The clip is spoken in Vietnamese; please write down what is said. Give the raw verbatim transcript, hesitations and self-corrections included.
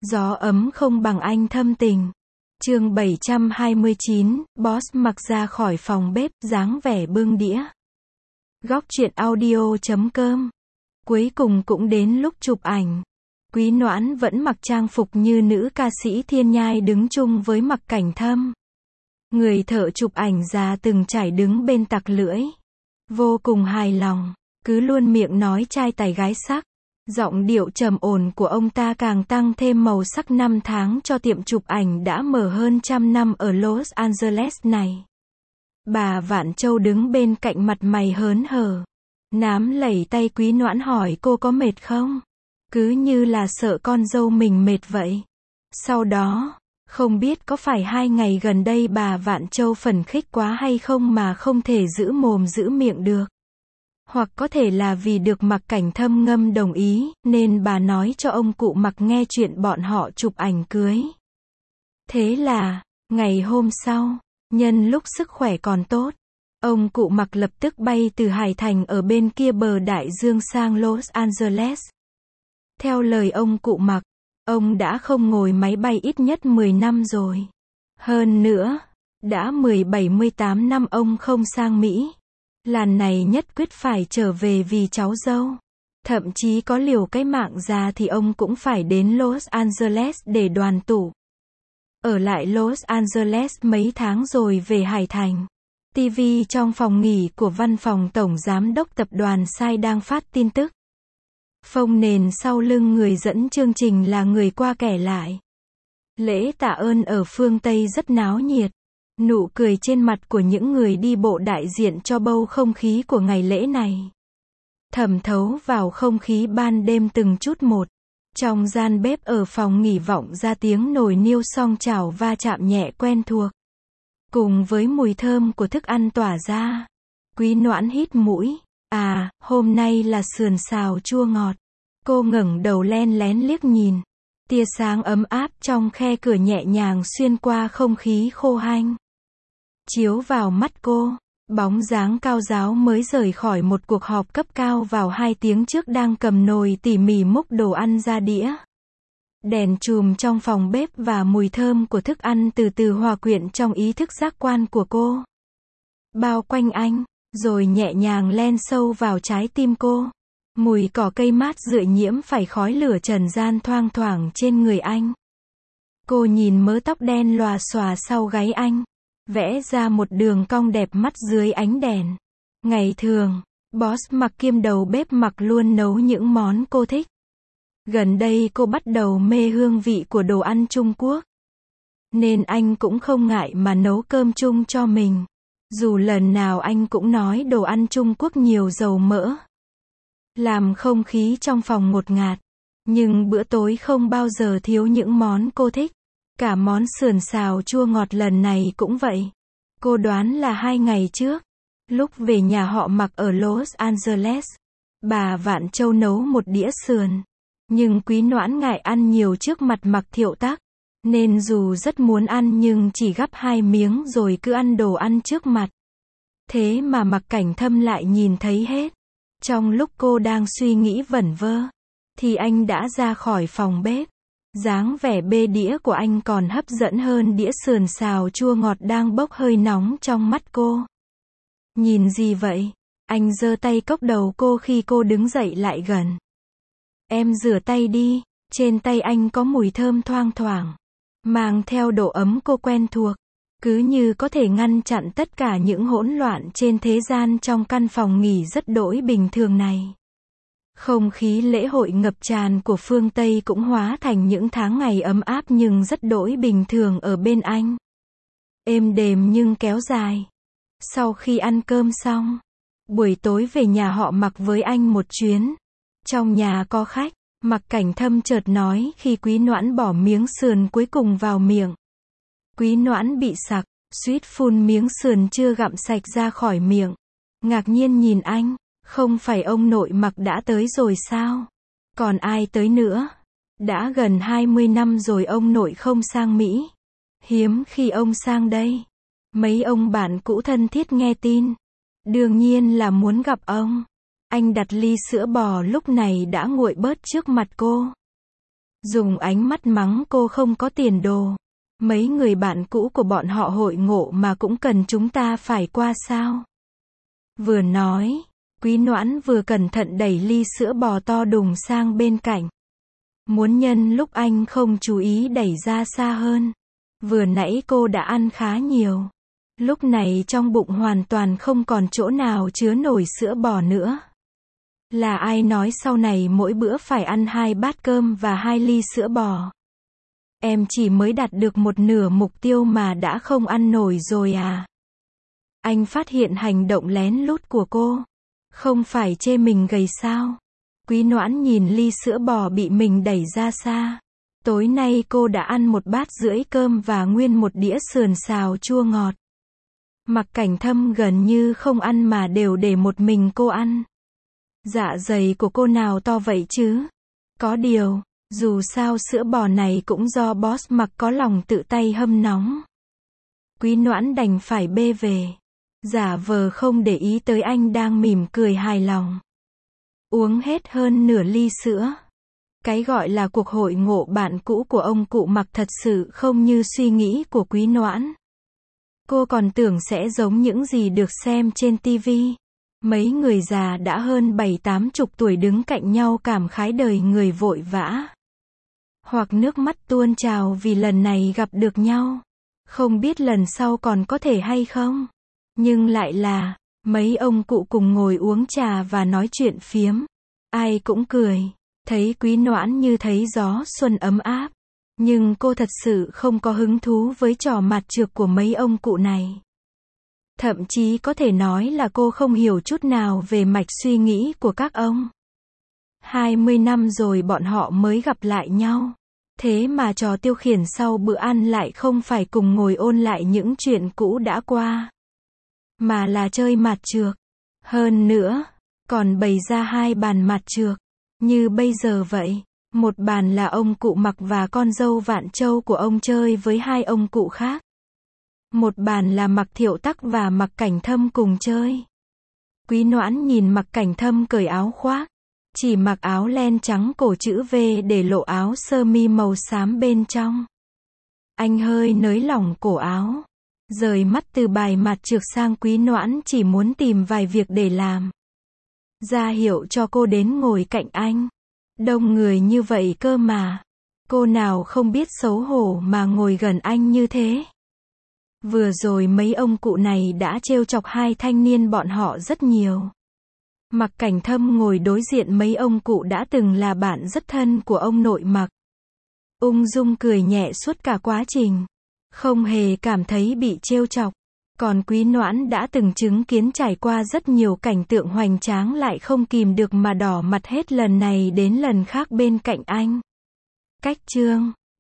Gió ấm không bằng anh thâm tình. Chương bảy trăm hai mươi chín, Boss mặc ra khỏi phòng bếp, dáng vẻ bưng đĩa. Góc truyện audio chấm com. Cuối cùng cũng đến lúc chụp ảnh. Quý Noãn vẫn mặc trang phục như nữ ca sĩ Thiên Nhai đứng chung với Mặc Cảnh Thâm. Người thợ chụp ảnh già từng trải đứng bên tặc lưỡi. Vô cùng hài lòng, cứ luôn miệng nói trai tài gái sắc. Giọng điệu trầm ổn của ông ta càng tăng thêm màu sắc năm tháng cho tiệm chụp ảnh đã mở hơn trăm năm ở Los Angeles này. Bà Vạn Châu đứng bên cạnh mặt mày hớn hở. Nám lẩy tay Quý Noãn hỏi cô có mệt không? Cứ như là sợ con dâu mình mệt vậy. Sau đó, không biết có phải hai ngày gần đây bà Vạn Châu phấn khích quá hay không mà không thể giữ mồm giữ miệng được. Hoặc có thể là vì được Mặc Cảnh Thâm ngâm đồng ý, nên bà nói cho ông cụ Mặc nghe chuyện bọn họ chụp ảnh cưới. Thế là, ngày hôm sau, nhân lúc sức khỏe còn tốt, ông cụ Mặc lập tức bay từ Hải Thành ở bên kia bờ đại dương sang Los Angeles. Theo lời ông cụ Mặc, ông đã không ngồi máy bay ít nhất mười năm rồi. Hơn nữa, đã mười bảy mười tám năm ông không sang Mỹ. Lần này nhất quyết phải trở về vì cháu dâu. Thậm chí có liều cái mạng ra thì ông cũng phải đến Los Angeles để đoàn tụ. Ở lại Los Angeles mấy tháng rồi về Hải Thành. ti vi trong phòng nghỉ của văn phòng tổng giám đốc tập đoàn Sai đang phát tin tức. Phông nền sau lưng người dẫn chương trình là người qua kể lại. Lễ tạ ơn ở phương Tây rất náo nhiệt. Nụ cười trên mặt của những người đi bộ đại diện cho bầu không khí của ngày lễ này. Thẩm thấu vào không khí ban đêm từng chút một. Trong gian bếp ở phòng nghỉ vọng ra tiếng nồi niêu song chảo va chạm nhẹ quen thuộc. Cùng với mùi thơm của thức ăn tỏa ra. Quý Noãn hít mũi. À, hôm nay là sườn xào chua ngọt. Cô ngẩng đầu len lén liếc nhìn. Tia sáng ấm áp trong khe cửa nhẹ nhàng xuyên qua không khí khô hanh. Chiếu vào mắt cô, bóng dáng cao giáo mới rời khỏi một cuộc họp cấp cao vào hai tiếng trước đang cầm nồi tỉ mỉ múc đồ ăn ra đĩa. Đèn chùm trong phòng bếp và mùi thơm của thức ăn từ từ hòa quyện trong ý thức giác quan của cô. Bao quanh anh, rồi nhẹ nhàng len sâu vào trái tim cô. Mùi cỏ cây mát rượi nhiễm phải khói lửa trần gian thoang thoảng trên người anh. Cô nhìn mớ tóc đen lòa xòa sau gáy anh. Vẽ ra một đường cong đẹp mắt dưới ánh đèn. Ngày thường, Boss Mặc kiêm đầu bếp Mặc luôn nấu những món cô thích. Gần đây cô bắt đầu mê hương vị của đồ ăn Trung Quốc. Nên anh cũng không ngại mà nấu cơm chung cho mình. Dù lần nào anh cũng nói đồ ăn Trung Quốc nhiều dầu mỡ. Làm không khí trong phòng ngột ngạt. Nhưng bữa tối không bao giờ thiếu những món cô thích. Cả món sườn xào chua ngọt lần này cũng vậy. Cô đoán là hai ngày trước, lúc về nhà họ Mặc ở Los Angeles, bà Vạn Châu nấu một đĩa sườn. Nhưng Quý Noãn ngại ăn nhiều trước mặt Mặc Thiệu Tắc, nên dù rất muốn ăn nhưng chỉ gắp hai miếng rồi cứ ăn đồ ăn trước mặt. Thế mà Mặc Cảnh Thâm lại nhìn thấy hết. Trong lúc cô đang suy nghĩ vẩn vơ, thì anh đã ra khỏi phòng bếp. Dáng vẻ bê đĩa của anh còn hấp dẫn hơn đĩa sườn xào chua ngọt đang bốc hơi nóng trong mắt cô. Nhìn gì vậy? Anh giơ tay cốc đầu cô khi cô đứng dậy lại gần. Em rửa tay đi. Trên tay anh có mùi thơm thoang thoảng, mang theo độ ấm cô quen thuộc. Cứ như có thể ngăn chặn tất cả những hỗn loạn trên thế gian trong căn phòng nghỉ rất đỗi bình thường này. Không khí lễ hội ngập tràn của phương Tây cũng hóa thành những tháng ngày ấm áp nhưng rất đỗi bình thường ở bên anh. Êm đềm nhưng kéo dài. Sau khi ăn cơm xong, buổi tối về nhà họ Mặc với anh một chuyến. Trong nhà có khách, Mặc Cảnh Thâm chợt nói khi Quý Noãn bỏ miếng sườn cuối cùng vào miệng. Quý Noãn bị sặc, suýt phun miếng sườn chưa gặm sạch ra khỏi miệng. Ngạc nhiên nhìn anh. Không phải ông nội Mặc đã tới rồi sao? Còn ai tới nữa? Đã gần hai mươi năm rồi ông nội không sang Mỹ. Hiếm khi ông sang đây. Mấy ông bạn cũ thân thiết nghe tin. Đương nhiên là muốn gặp ông. Anh đặt ly sữa bò lúc này đã nguội bớt trước mặt cô. dùng ánh mắt mắng cô không có tiền đồ. Mấy người bạn cũ của bọn họ hội ngộ mà cũng cần chúng ta phải qua sao? Vừa nói, Quý Noãn vừa cẩn thận đẩy ly sữa bò to đùng sang bên cạnh. Muốn nhân lúc anh không chú ý đẩy ra xa hơn. Vừa nãy cô đã ăn khá nhiều. Lúc này trong bụng hoàn toàn không còn chỗ nào chứa nổi sữa bò nữa. Là ai nói sau này mỗi bữa phải ăn hai bát cơm và hai ly sữa bò? Em chỉ mới đạt được một nửa mục tiêu mà đã không ăn nổi rồi à? Anh phát hiện hành động lén lút của cô. Không phải chê mình gầy sao? Quý Noãn nhìn ly sữa bò bị mình đẩy ra xa. Tối nay cô đã ăn một bát rưỡi cơm và nguyên một đĩa sườn xào chua ngọt. Mặc Cảnh Thâm gần như không ăn mà đều để một mình cô ăn. Dạ dày của cô nào to vậy chứ? Có điều, dù sao sữa bò này cũng do boss Mặc có lòng tự tay hâm nóng. Quý Noãn đành phải bê về. Giả vờ không để ý tới anh đang mỉm cười hài lòng. Uống hết hơn nửa ly sữa. Cái gọi là cuộc hội ngộ bạn cũ của ông cụ Mặc thật sự không như suy nghĩ của Quý Noãn. Cô còn tưởng sẽ giống những gì được xem trên tivi. Mấy người già đã hơn bảy tám chục tuổi đứng cạnh nhau cảm khái đời người vội vã. Hoặc nước mắt tuôn trào vì lần này gặp được nhau. Không biết lần sau còn có thể hay không. Nhưng lại là, mấy ông cụ cùng ngồi uống trà và nói chuyện phiếm. Ai cũng cười. Thấy Quý Noãn như thấy gió xuân ấm áp. Nhưng cô thật sự không có hứng thú với trò mặt trược của mấy ông cụ này. Thậm chí có thể nói là cô không hiểu chút nào về mạch suy nghĩ của các ông. hai mươi năm rồi bọn họ mới gặp lại nhau. Thế mà trò tiêu khiển sau bữa ăn lại không phải cùng ngồi ôn lại những chuyện cũ đã qua. Mà là chơi mặt trược. Hơn nữa, còn bày ra hai bàn mặt trược. Như bây giờ vậy. Một bàn là ông cụ Mặc và con dâu Vạn Châu của ông chơi với hai ông cụ khác. Một bàn là Mặc Thiệu Tắc và Mặc Cảnh Thâm cùng chơi. Quý Noãn nhìn Mặc Cảnh Thâm cởi áo khoác. Chỉ mặc áo len trắng cổ chữ V để lộ áo sơ mi màu xám bên trong. Anh hơi nới lỏng cổ áo. Rời mắt từ bài mặt trược sang Quý Noãn chỉ muốn tìm vài việc để làm. Ra hiệu cho cô đến ngồi cạnh anh. Đông người như vậy cơ mà. Cô nào không biết xấu hổ mà ngồi gần anh như thế. Vừa rồi mấy ông cụ này đã trêu chọc hai thanh niên bọn họ rất nhiều. Mặc Cảnh Thâm ngồi đối diện mấy ông cụ đã từng là bạn rất thân của ông nội Mặc. Ung dung cười nhẹ suốt cả quá trình. Không hề cảm thấy bị trêu chọc. Còn Quý Noãn đã từng chứng kiến trải qua rất nhiều cảnh tượng hoành tráng lại không kìm được mà đỏ mặt hết lần này đến lần khác bên cạnh anh. Cách chương